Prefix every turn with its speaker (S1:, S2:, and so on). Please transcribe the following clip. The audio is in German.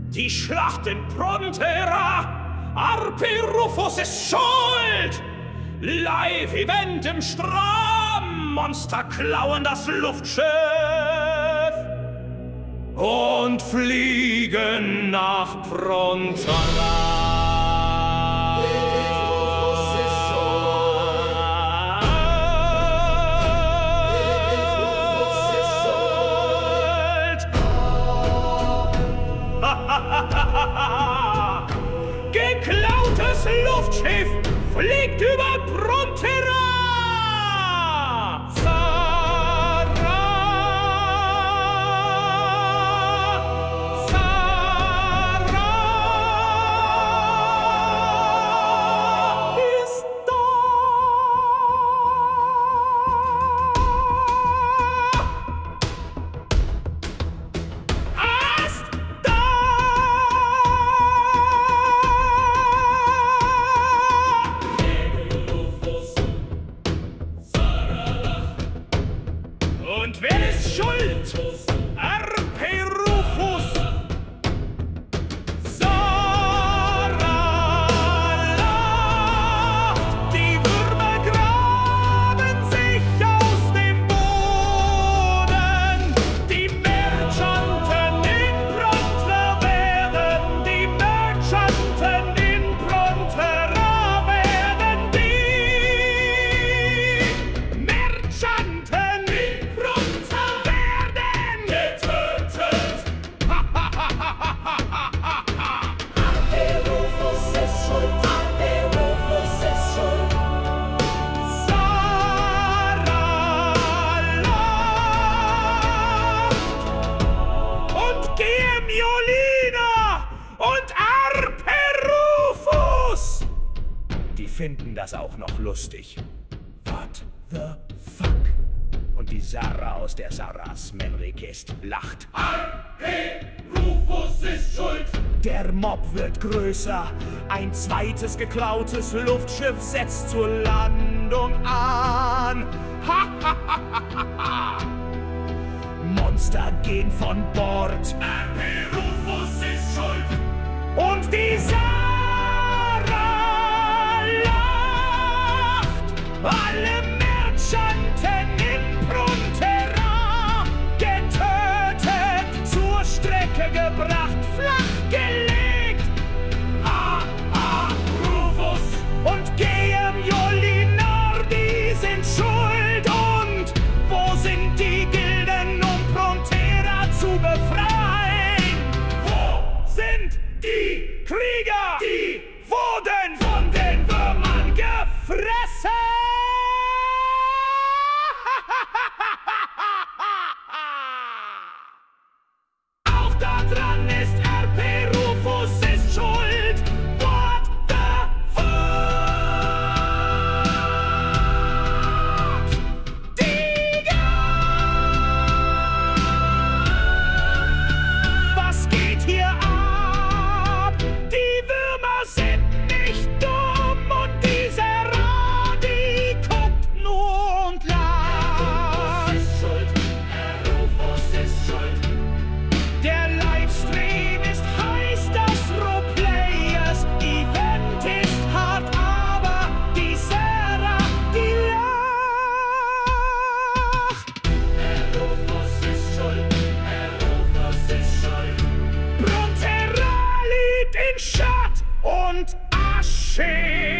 S1: Die Schlacht in Prontera, Arpirufus ist schuld! Live event im Strom, Monster klauen das Luftschiff und fliegen nach Prontera. Geklautes Luftschiff fliegt über Prontera! Und wer ist schuld? Arpirufus! Sarah lacht, die Würmer graben sich aus dem Boden. Die Merchanten in Prontera werden, die Merchanten in Prontera werden, die Merchanten und Arpirufus! Die finden das auch noch lustig. What the fuck? Und die Sarah aus der Sarahs Menrikist lacht.
S2: Arpirufus ist schuld!
S1: Der Mob wird größer. Ein zweites geklautes Luftschiff setzt zur Landung an. Monster gehen von Bord.
S2: Arpirufus ist schuld!
S1: Und die Sarah lacht. Alle Merchanten in Prontera getötet, zur Strecke gebracht, flachgelegt.
S2: Rufus!
S1: Und Geam Jolinardi sind schuld. Und wo sind die Gilden, um Prontera zu befreien?
S2: Wo
S1: Sind die Krieger,
S2: die
S1: wurden von den Würmern gefressen! Auch daran ist Arpirufus ist schuld! What the fuck? Digga! Was geht hier ab? Die Würmer sind nicht dumm und diese Radi guckt nur und lacht.
S2: ist schuld! Rufus ist schuld!
S1: Der Livestream ist heiß, das Roleplayers Event ist hart, aber die Sarah, die lacht.
S2: Rufus ist schuld! Rufus ist schuld!
S1: Prontera liegt in Schatt und Asche.